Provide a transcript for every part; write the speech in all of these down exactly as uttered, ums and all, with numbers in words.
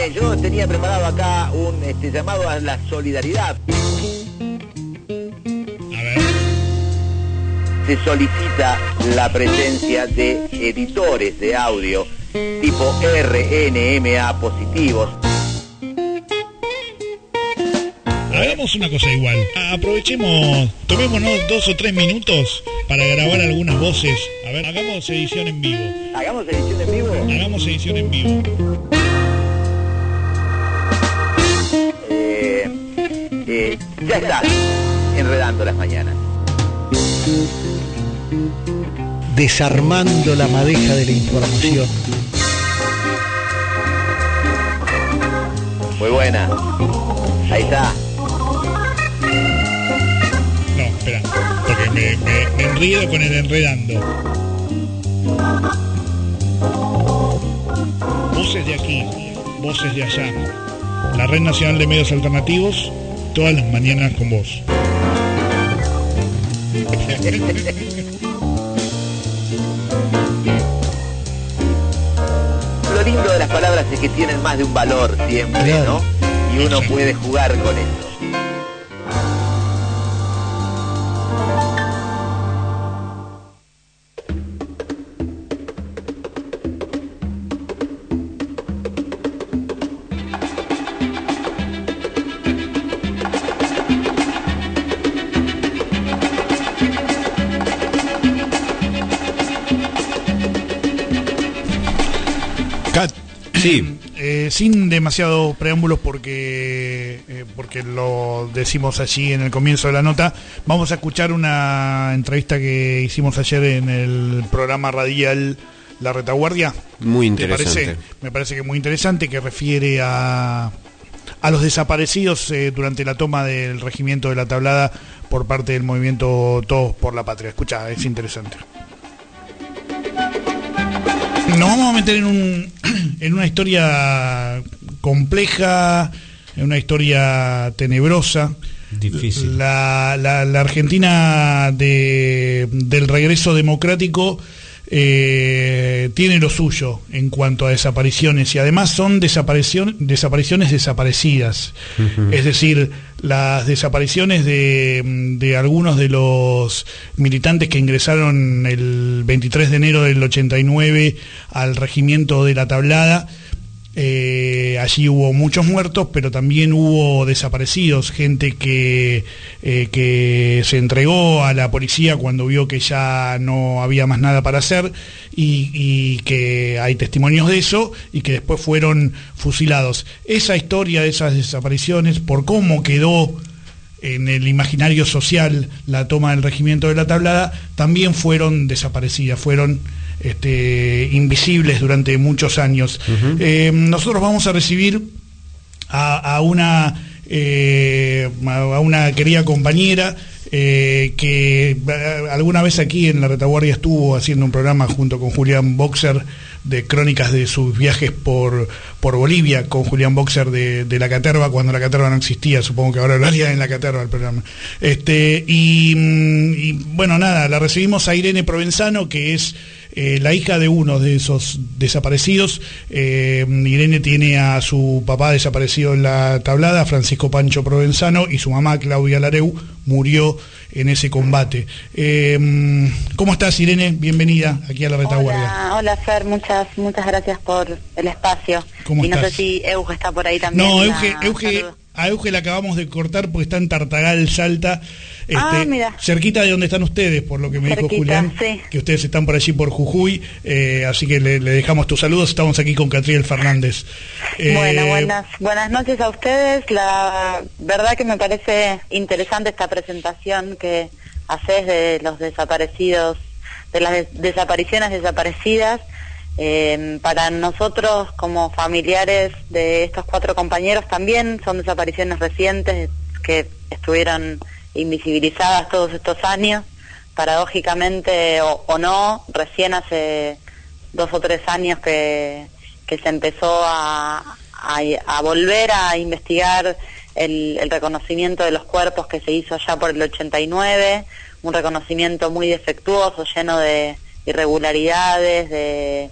Bien, yo tenía preparado acá un este, llamado a la solidaridad. A ver. Se solicita la presencia de editores de audio tipo R N M A positivos. Hagamos una cosa igual. Aprovechemos, tomémonos dos o tres minutos para grabar algunas voces. A ver, hagamos edición en vivo. ¿Hagamos edición en vivo? Hagamos edición en vivo. Eh, eh, ya está, enredando las mañanas. Desarmando la madeja de la información. Muy buena. Ahí está. No, espera, porque me, me, me enredo con el enredando. Voces de aquí, voces de allá. La Red Nacional de Medios Alternativos, todas las mañanas con vos. Lo lindo de las palabras es que tienen más de un valor siempre, claro, ¿no? Y uno puede jugar con eso. Sí. Eh, sin demasiados preámbulos porque eh, porque lo decimos allí en el comienzo de la nota, vamos a escuchar una entrevista que hicimos ayer en el programa radial La Retaguardia. Muy interesante. ¿Te parece? Me parece que muy interesante, que refiere a a los desaparecidos eh, durante la toma del regimiento de La Tablada por parte del movimiento Todos por la Patria. Escucha, es interesante. Nos vamos a meter en un en una historia compleja, en una historia tenebrosa. Difícil. La, la, la Argentina de, del regreso democrático eh, tiene lo suyo en cuanto a desapariciones, y además son desaparición, desapariciones desaparecidas. Uh-huh. Es decir, las desapariciones de, de algunos de los militantes que ingresaron el veintitrés de enero del ochenta y nueve al regimiento de La Tablada. Eh, allí hubo muchos muertos, pero también hubo desaparecidos, gente que, eh, que se entregó a la policía cuando vio que ya no había más nada para hacer, y, y que hay testimonios de eso, y que después fueron fusilados. Esa historia de esas desapariciones, por cómo quedó en el imaginario social la toma del regimiento de La Tablada, también fueron desaparecidas, fueron Este, invisibles durante muchos años. Uh-huh. Eh, nosotros vamos a recibir a, a una eh, a una querida compañera eh, que alguna vez aquí en La Retaguardia estuvo haciendo un programa junto con Julián Boxer de crónicas de sus viajes por, por Bolivia, con Julián Boxer de, de La Caterva, cuando La Caterva no existía. Supongo que ahora hablaría en La Caterva el programa. Este, y, y bueno, nada, la recibimos a Irene Provenzano, que es Eh, la hija de uno de esos desaparecidos. eh, Irene tiene a su papá desaparecido en La Tablada, Francisco Pancho Provenzano, y su mamá, Claudia Lareu, murió en ese combate. Eh, ¿Cómo estás, Irene? Bienvenida aquí a La Retaguardia. Hola, hola Fer, muchas muchas gracias por el espacio. ¿Cómo y no estás? sé si Euge está por ahí también. No, la... Euge, Euge, a Euge la acabamos de cortar porque está en Tartagal, Salta. Este, ah, mira. Cerquita de donde están ustedes, por lo que me Cerquita, dijo Julián, sí. Que ustedes están por allí por Jujuy, eh, así que le, le dejamos tus saludos. Estamos aquí con Catriel Fernández. Eh, bueno, buenas, buenas noches a ustedes. La verdad que me parece interesante esta presentación que haces de los desaparecidos, de las des- desapariciones desaparecidas. Eh, para nosotros como familiares de estos cuatro compañeros también son desapariciones recientes que estuvieron invisibilizadas todos estos años, paradójicamente o, o no, recién hace dos o tres años que, que se empezó a, a, a volver a investigar el, el reconocimiento de los cuerpos que se hizo allá por el ochenta y nueve, un reconocimiento muy defectuoso, lleno de irregularidades, de,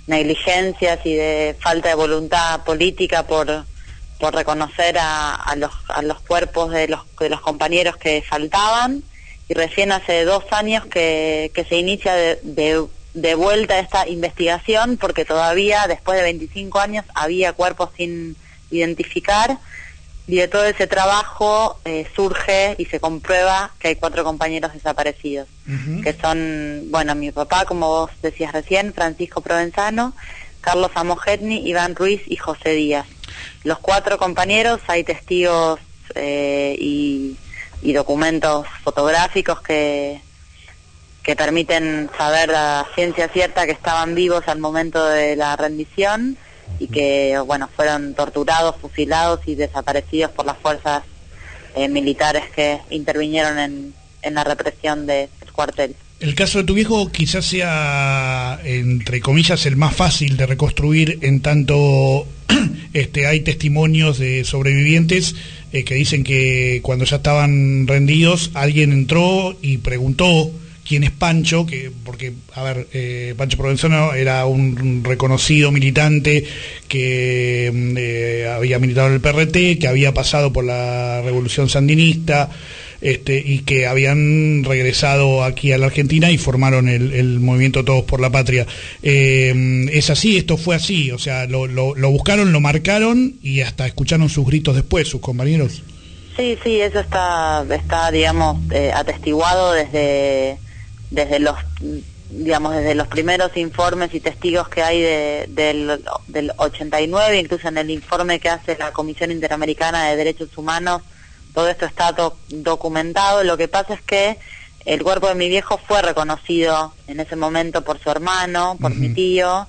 negligencias y de falta de voluntad política por por reconocer a, a los a los cuerpos de los de los compañeros que faltaban, y recién hace dos años que, que se inicia de, de, de vuelta esta investigación, porque todavía después de veinticinco años había cuerpos sin identificar, y de todo ese trabajo eh, surge y se comprueba que hay cuatro compañeros desaparecidos, uh-huh. que son, bueno, mi papá, como vos decías recién, Francisco Provenzano, Carlos Amogetni, Iván Ruiz y José Díaz. Los cuatro compañeros, hay testigos eh, y, y documentos fotográficos que, que permiten saber a ciencia cierta que estaban vivos al momento de la rendición, y que, bueno, fueron torturados, fusilados y desaparecidos por las fuerzas eh, militares que intervinieron en, en la represión del cuartel. El caso de tu viejo quizás sea, entre comillas, el más fácil de reconstruir, en tanto este, hay testimonios de sobrevivientes eh, que dicen que cuando ya estaban rendidos alguien entró y preguntó quién es Pancho, que porque, a ver, eh, Pancho Provenzano era un reconocido militante que eh, había militado en el P R T, que había pasado por la Revolución Sandinista, este, y que habían regresado aquí a la Argentina y formaron el, el movimiento Todos por la Patria. Eh, es así, esto fue así, o sea, lo, lo, lo buscaron, lo marcaron y hasta escucharon sus gritos después, sus compañeros. Sí, sí, eso está, está digamos, eh, atestiguado desde... desde los digamos desde los primeros informes y testigos que hay de, del, del ochenta y nueve, incluso en el informe que hace la Comisión Interamericana de Derechos Humanos, todo esto está do, documentado. Lo que pasa es que el cuerpo de mi viejo fue reconocido en ese momento por su hermano, por uh-huh. mi tío.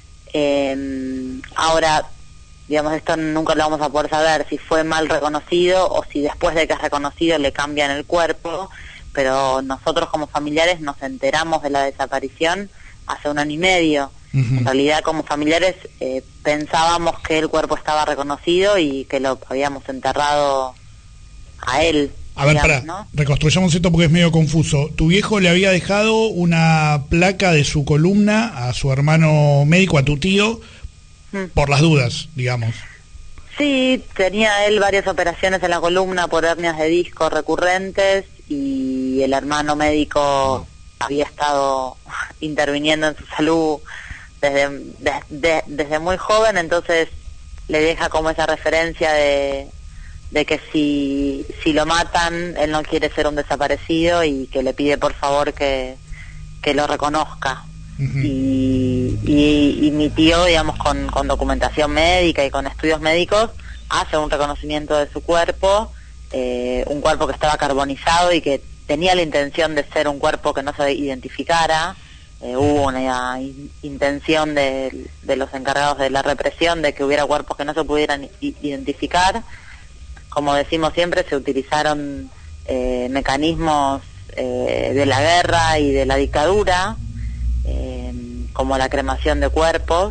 Eh, ahora, digamos, esto nunca lo vamos a poder saber, si fue mal reconocido o si después de que es reconocido le cambian el cuerpo, pero nosotros como familiares nos enteramos de la desaparición hace un año y medio. Uh-huh. En realidad, como familiares, eh, pensábamos que el cuerpo estaba reconocido y que lo habíamos enterrado a él. A ver, pará, ¿no? Reconstruyamos esto porque es medio confuso. Tu viejo le había dejado una placa de su columna a su hermano médico, a tu tío, mm. por las dudas, digamos. Sí, tenía él varias operaciones en la columna por hernias de disco recurrentes, y el hermano médico había estado interviniendo en su salud desde, de, de, desde muy joven, entonces le deja como esa referencia de, de que si, si lo matan, él no quiere ser un desaparecido y que le pide por favor que, que lo reconozca. Uh-huh. y, y, y mi tío, digamos, con, con documentación médica y con estudios médicos, hace un reconocimiento de su cuerpo, eh, un cuerpo que estaba carbonizado y que tenía la intención de ser un cuerpo que no se identificara. Eh, hubo una in- intención de, de los encargados de la represión de que hubiera cuerpos que no se pudieran i- identificar. Como decimos siempre, se utilizaron eh, mecanismos eh, de la guerra y de la dictadura, eh, como la cremación de cuerpos.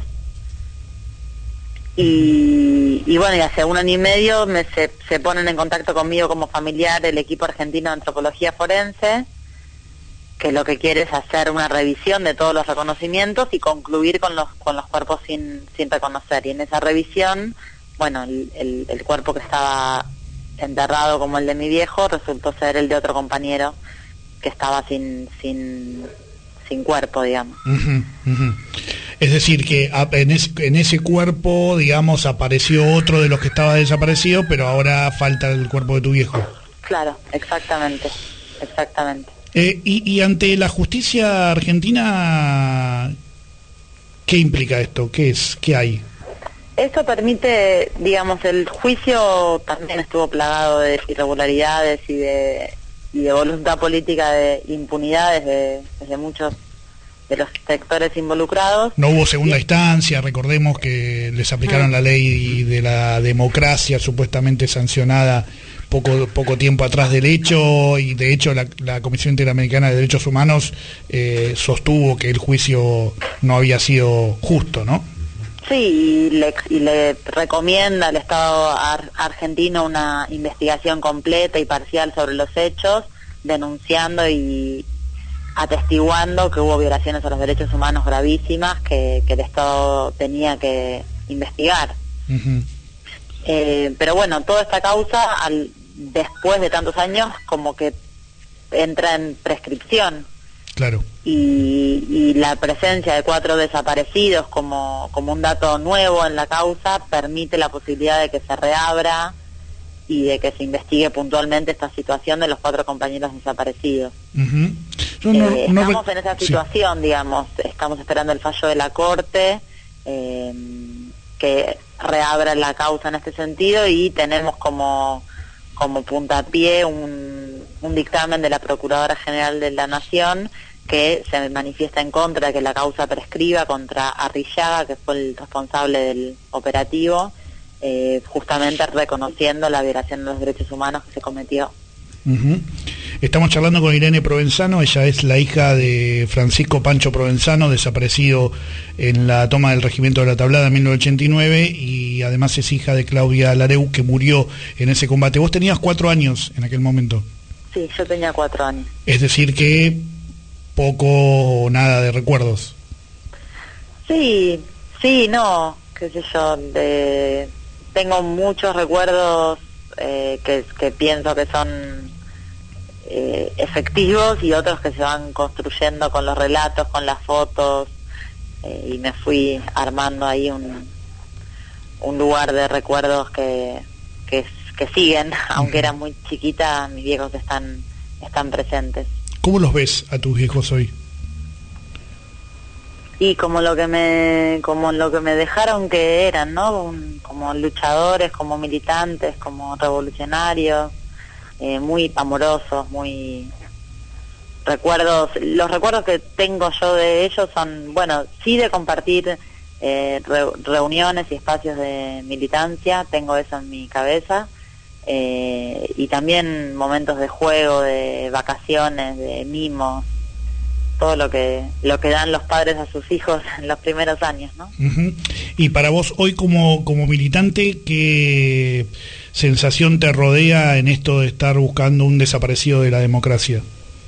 Y, y bueno, y hace un año y medio me se, se ponen en contacto conmigo como familiar el equipo argentino de antropología forense, que lo que quiere es hacer una revisión de todos los reconocimientos y concluir con los con los cuerpos sin sin reconocer. Y en esa revisión, bueno, el, el, el cuerpo que estaba enterrado como el de mi viejo resultó ser el de otro compañero que estaba sin sin sin cuerpo, digamos. Uh-huh, uh-huh. Es decir, que en ese, en ese cuerpo, digamos, apareció otro de los que estaba desaparecido, pero ahora falta el cuerpo de tu viejo. Claro, exactamente, exactamente. Eh, y, y ante la justicia argentina, ¿qué implica esto? ¿Qué es? ¿Qué hay? Esto permite, digamos, el juicio también estuvo plagado de irregularidades y de y de voluntad política de impunidad desde, desde muchos de los sectores involucrados. No hubo segunda y... instancia, recordemos que les aplicaron uh-huh. la ley de la democracia supuestamente sancionada poco poco tiempo atrás del hecho, y de hecho la, la Comisión Interamericana de Derechos Humanos eh, sostuvo que el juicio no había sido justo, ¿no? Sí, y le, y le recomienda al Estado ar- argentino una investigación completa y parcial sobre los hechos, denunciando y, atestiguando que hubo violaciones a los derechos humanos gravísimas que, que el Estado tenía que investigar. Uh-huh. Eh, pero bueno, toda esta causa, al, después de tantos años, como que entra en prescripción. Claro. Y, y la presencia de cuatro desaparecidos como, como un dato nuevo en la causa permite la posibilidad de que se reabra y de que se investigue puntualmente esta situación de los cuatro compañeros desaparecidos. Uh-huh. Yo no, eh, no estamos re... en esa situación, sí. digamos, estamos esperando el fallo de la Corte, eh, que reabra la causa en este sentido, y tenemos como, como puntapié un, un dictamen de la Procuradora General de la Nación que se manifiesta en contra de que la causa prescriba contra Arrillaga, que fue el responsable del operativo, eh, justamente reconociendo la violación de los derechos humanos que se cometió. Uh-huh. Estamos charlando con Irene Provenzano. Ella es la hija de Francisco Pancho Provenzano, desaparecido en la toma del Regimiento de la Tablada en mil novecientos ochenta y nueve, y además es hija de Claudia Lareu, que murió en ese combate. Vos tenías cuatro años en aquel momento. Sí, yo tenía cuatro años. Es decir que poco o nada de recuerdos. Sí, sí, no, qué sé yo, de... tengo muchos recuerdos eh, que, que pienso que son eh, efectivos, y otros que se van construyendo con los relatos, con las fotos, eh, y me fui armando ahí un, un lugar de recuerdos que, que, que siguen, aunque era muy chiquita, mis viejos están, están presentes. ¿Cómo los ves a tus viejos hoy? Y como lo que me como lo que me dejaron que eran, ¿no? Un, como luchadores, como militantes, como revolucionarios, eh, muy amorosos, muy recuerdos. Los recuerdos que tengo yo de ellos son, bueno, sí, de compartir eh, re, reuniones y espacios de militancia, tengo eso en mi cabeza. Eh, y también momentos de juego, de vacaciones, de mimos, todo lo que lo que dan los padres a sus hijos en los primeros años, ¿no? Uh-huh. Y para vos hoy como, como militante, ¿qué sensación te rodea en esto de estar buscando un desaparecido de la democracia?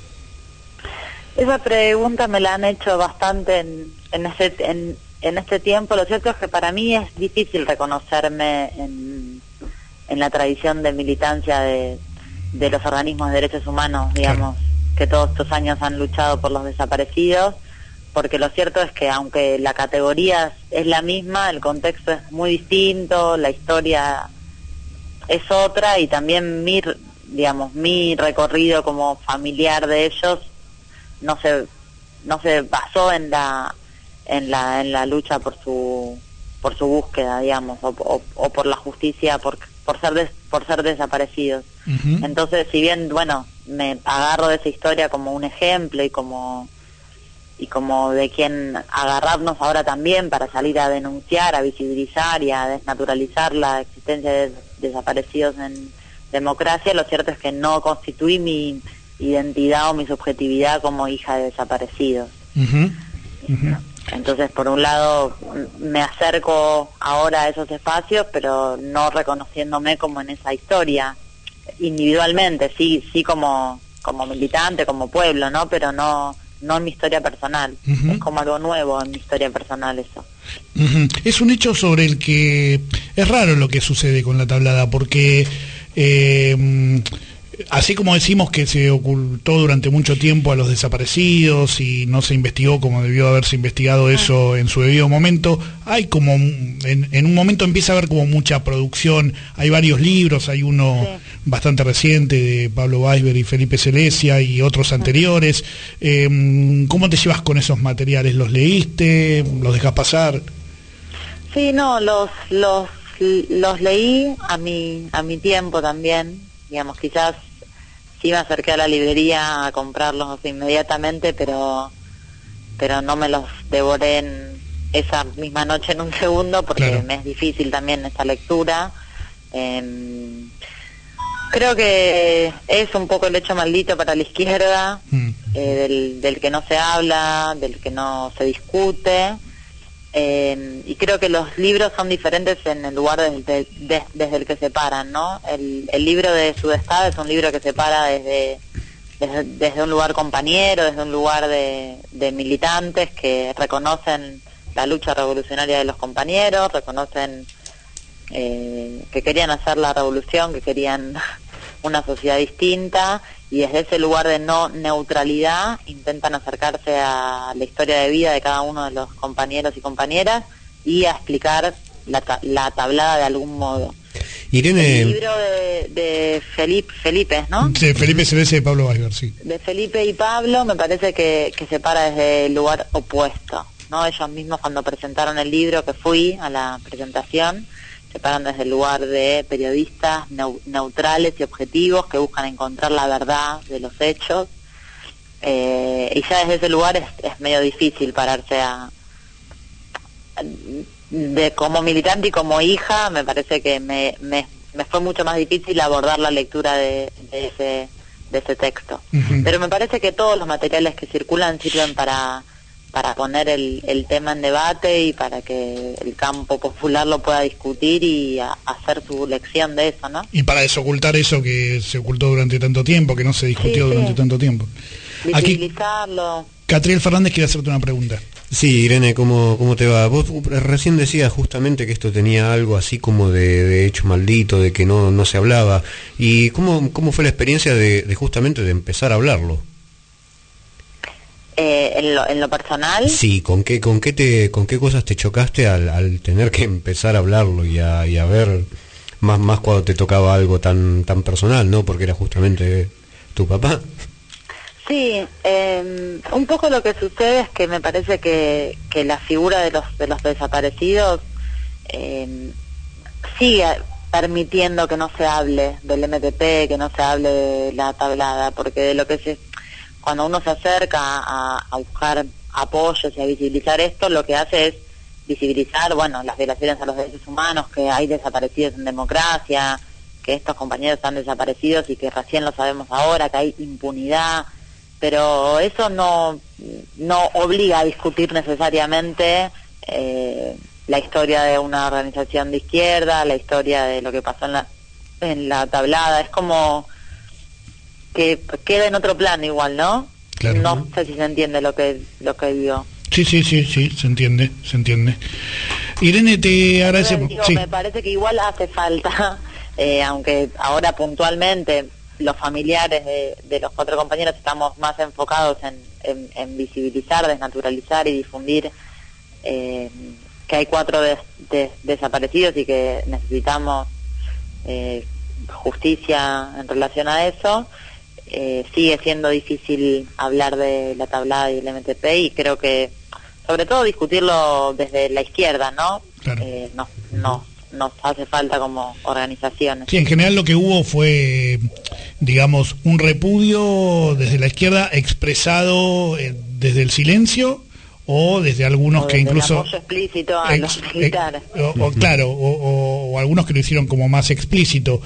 Esa pregunta me la han hecho bastante en, en, este, en, en este tiempo. Lo cierto es que para mí es difícil reconocerme en en la tradición de militancia de, de los organismos de derechos humanos, digamos, claro, que todos estos años han luchado por los desaparecidos, porque lo cierto es que aunque la categoría es la misma, el contexto es muy distinto, la historia es otra, y también mi, digamos, mi recorrido como familiar de ellos no se no se basó en la en la en la lucha por su por su búsqueda, digamos, o, o, o por la justicia, por por ser des, por ser desaparecidos. Uh-huh. Entonces, si bien, bueno, me agarro de esa historia como un ejemplo y como y como de quien agarrarnos ahora también para salir a denunciar, a visibilizar y a desnaturalizar la existencia de desaparecidos en democracia, lo cierto es que no constituí mi identidad o mi subjetividad como hija de desaparecidos. Uh-huh. Uh-huh. Entonces, por un lado, me acerco ahora a esos espacios, pero no reconociéndome como en esa historia, individualmente, sí, sí como como militante, como pueblo, ¿no? Pero no no en mi historia personal. Uh-huh. Es como algo nuevo en mi historia personal eso. Uh-huh. Es un hecho sobre el que es raro lo que sucede con la Tablada, porque eh, así como decimos que se ocultó durante mucho tiempo a los desaparecidos y no se investigó como debió haberse investigado eso en su debido momento, hay como, en, en un momento empieza a haber como mucha producción, hay varios libros, hay uno sí. bastante reciente de Pablo Weisberg y Felipe Celesia y otros anteriores. Eh, ¿Cómo te llevas con esos materiales? ¿Los leíste? ¿Los dejas pasar? Sí, no, los, los, los leí a mi, a mi tiempo también, digamos, quizás sí me acerqué a la librería a comprarlos inmediatamente, pero pero no me los devoré en esa misma noche en un segundo, porque claro, me es difícil también esa lectura. Eh, creo que es un poco el hecho maldito para la izquierda, mm. eh, del, del que no se habla, del que no se discute. Eh, y creo que los libros son diferentes en el lugar desde, desde, desde el que se paran, ¿no? El, el libro de Sudestad es un libro que se para desde desde, desde un lugar compañero, desde un lugar de, de militantes que reconocen la lucha revolucionaria de los compañeros, reconocen eh, que querían hacer la revolución, que querían una sociedad distinta, y desde ese lugar de no neutralidad intentan acercarse a la historia de vida de cada uno de los compañeros y compañeras y a explicar la, ta la tablada de algún modo. Irene... El libro de, de Felipe, Felipe, ¿no? Sí, Felipe Celeste de Pablo Weisberg, sí. De Felipe y Pablo me parece que, que se para desde el lugar opuesto, ¿no? Ellos mismos cuando presentaron el libro, que fui a la presentación, se paran desde el lugar de periodistas neu neutrales y objetivos que buscan encontrar la verdad de los hechos, eh, y ya desde ese lugar es, es medio difícil pararse a... de como militante y como hija me parece que me, me, me fue mucho más difícil abordar la lectura de, de ese de ese texto. Uh-huh. Pero me parece que todos los materiales que circulan sirven para para poner el, el tema en debate y para que el campo popular lo pueda discutir y a, hacer su lección de eso, ¿no? Y para desocultar eso que se ocultó durante tanto tiempo, que no se discutió sí, durante sí. tanto tiempo. Visibilizarlo. Aquí, Catriel Fernández quiere hacerte una pregunta. Sí, Irene, ¿cómo, cómo te va? Vos recién decías justamente que esto tenía algo así como de, de hecho maldito, de que no, no se hablaba. ¿Y cómo, cómo fue la experiencia de, de justamente de empezar a hablarlo? Eh, ¿en, lo, ¿En lo personal? Sí, ¿con qué, con qué, te, con qué cosas te chocaste al, al tener que empezar a hablarlo y a, y a ver, más, más cuando te tocaba algo tan, tan personal, ¿no? Porque era justamente tu papá. Sí, eh, un poco lo que sucede es que me parece que, que la figura de los de los desaparecidos eh, sigue permitiendo que no se hable del M T P, que no se hable de la tablada, porque de lo que se cuando uno se acerca a, a buscar apoyos y a visibilizar esto, lo que hace es visibilizar, bueno, las violaciones a los derechos humanos, que hay desaparecidos en democracia, que estos compañeros están desaparecidos y que recién lo sabemos ahora, que hay impunidad. Pero eso no no obliga a discutir necesariamente eh, la historia de una organización de izquierda, la historia de lo que pasó en la en la tablada. Es como que queda en otro plano igual, ¿no? Claro. No sé si se entiende lo que lo que digo. Sí, sí, sí, sí, se entiende, se entiende. Irene, te agradecemos. Digo, sí. Me parece que igual hace falta, eh, aunque ahora puntualmente los familiares de, de los cuatro compañeros estamos más enfocados en, en, en visibilizar, desnaturalizar y difundir eh, que hay cuatro des, des, desaparecidos y que necesitamos eh, justicia en relación a eso. Eh, sigue siendo difícil hablar de la tablada y el M T P y creo que sobre todo discutirlo desde la izquierda, ¿no? Claro. Eh, no, no nos hace falta como organizaciones. Sí, en general lo que hubo fue, digamos, un repudio desde la izquierda expresado eh, desde el silencio o desde algunos o desde que incluso... el apoyo explícito a ex, los militares. Ex, o, o, claro, o, o, o algunos que lo hicieron como más explícito,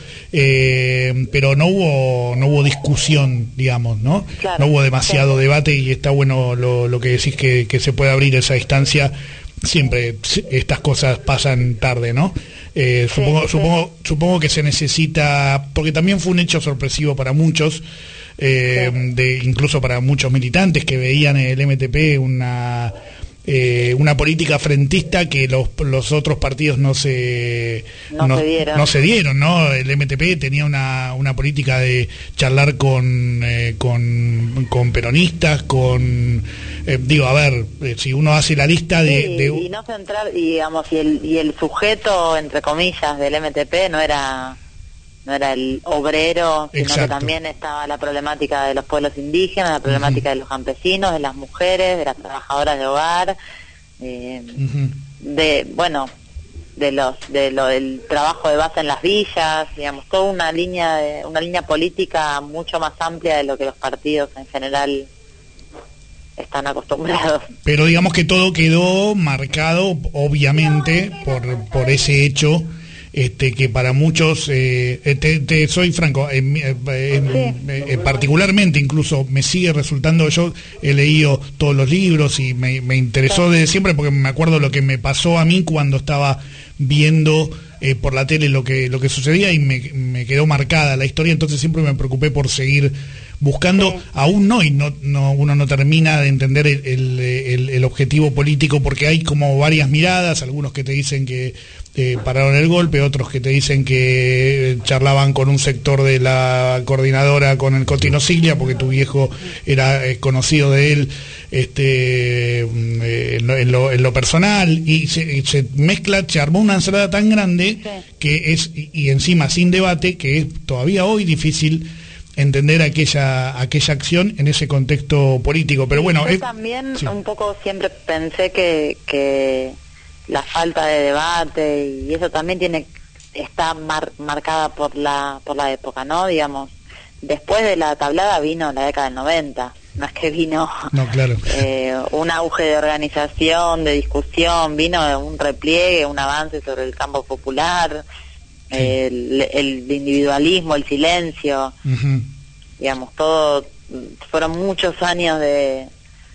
eh, pero no hubo no hubo discusión, digamos, ¿no? Claro, no hubo demasiado sí. debate y está bueno lo, lo que decís que, que se puede abrir esa distancia. Siempre estas cosas pasan tarde, ¿no? Eh, sí, supongo, sí. supongo, supongo que se necesita, porque también fue un hecho sorpresivo para muchos, eh, sí. de incluso para muchos militantes que veían en el M T P una eh, una política frentista que los los otros partidos no se no, no se dieron, no se dieron, ¿no? El M T P tenía una una política de charlar con eh, con, con peronistas, con eh, digo, a ver, eh, si uno hace la lista de, sí, de... y no centrar, y digamos, y el y el sujeto entre comillas del M T P no era no era el obrero, sino Exacto. que también estaba la problemática de los pueblos indígenas, la problemática uh-huh. de los campesinos, de las mujeres, de las trabajadoras de hogar, eh, uh-huh. de, bueno, de los de lo del trabajo de base en las villas, digamos, toda una línea de, una línea política mucho más amplia de lo que los partidos en general están acostumbrados. Pero digamos que todo quedó marcado, obviamente, por por ese hecho. Este, que para muchos, eh, te, te soy franco, eh, eh, eh, eh, particularmente incluso me sigue resultando, yo he leído todos los libros y me, me interesó desde siempre porque me acuerdo lo que me pasó a mí cuando estaba viendo eh, por la tele lo que lo que sucedía y me, me quedó marcada la historia, entonces siempre me preocupé por seguir buscando, sí. aún no, y no, no uno no termina de entender el, el, el, el objetivo político, porque hay como varias miradas, algunos que te dicen que eh, pararon el golpe, otros que te dicen que charlaban con un sector de la coordinadora con el Cotino Siglia, porque tu viejo era eh, conocido de él este eh, en, lo, en, lo, en lo personal, y se, y se mezcla, se armó una ensalada tan grande sí. que es, y, y encima sin debate, que es todavía hoy difícil entender aquella aquella acción en ese contexto político. Pero bueno, yo es, también sí. un poco siempre pensé que, que la falta de debate y eso también tiene está mar, marcada por la por la época, ¿no? Digamos, después de la tablada vino la década del noventa, no es que vino no, claro. eh, un auge de organización, de discusión, vino un repliegue, un avance sobre el campo popular. Sí. El, el individualismo, el silencio, uh-huh. digamos, todo, fueron muchos años de,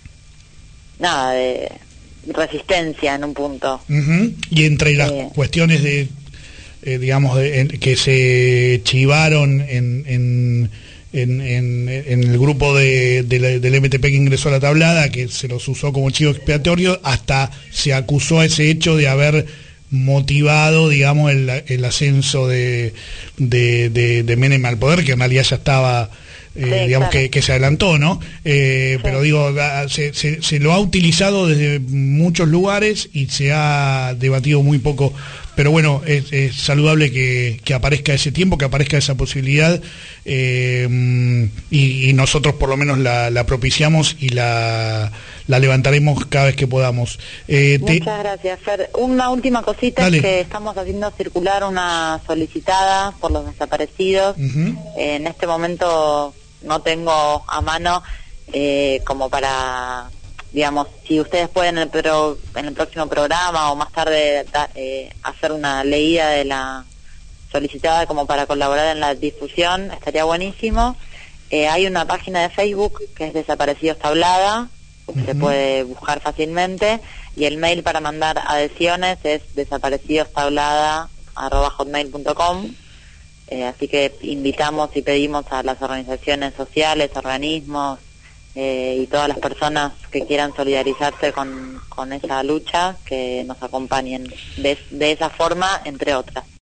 nada, de resistencia en un punto. Uh-huh. Y entre las eh, cuestiones de, eh, digamos, de, en, que se chivaron en, en, en, en, en el grupo de, de la, del M T P que ingresó a la tablada, que se los usó como chivo expiatorio, hasta se acusó a ese hecho de haber motivado, digamos, el, el ascenso de, de, de, de Menem al poder, que en realidad ya estaba, eh, sí, digamos, claro. que, que se adelantó, ¿no? Eh, sí. Pero digo, se, se, se lo ha utilizado desde muchos lugares y se ha debatido muy poco. Pero bueno, es, es saludable que, que aparezca ese tiempo, que aparezca esa posibilidad, eh, y, y nosotros por lo menos la, la propiciamos y la, la levantaremos cada vez que podamos. Eh, Muchas te... gracias, Fer. Una última cosita. Dale. Es que estamos haciendo circular una solicitada por los desaparecidos. Uh-huh. Eh, en este momento no tengo a mano eh, como para... digamos, si ustedes pueden en el, pro, en el próximo programa o más tarde da, eh, hacer una leída de la solicitada como para colaborar en la difusión, estaría buenísimo. Eh, hay una página de Facebook que es Desaparecidos Tablada, uh-huh. se puede buscar fácilmente, y el mail para mandar adhesiones es desaparecidostablada arroba hotmail punto com. Eh, así que invitamos y pedimos a las organizaciones sociales, organismos, Eh, y todas las personas que quieran solidarizarse con, con esa lucha, que nos acompañen de, de esa forma, entre otras.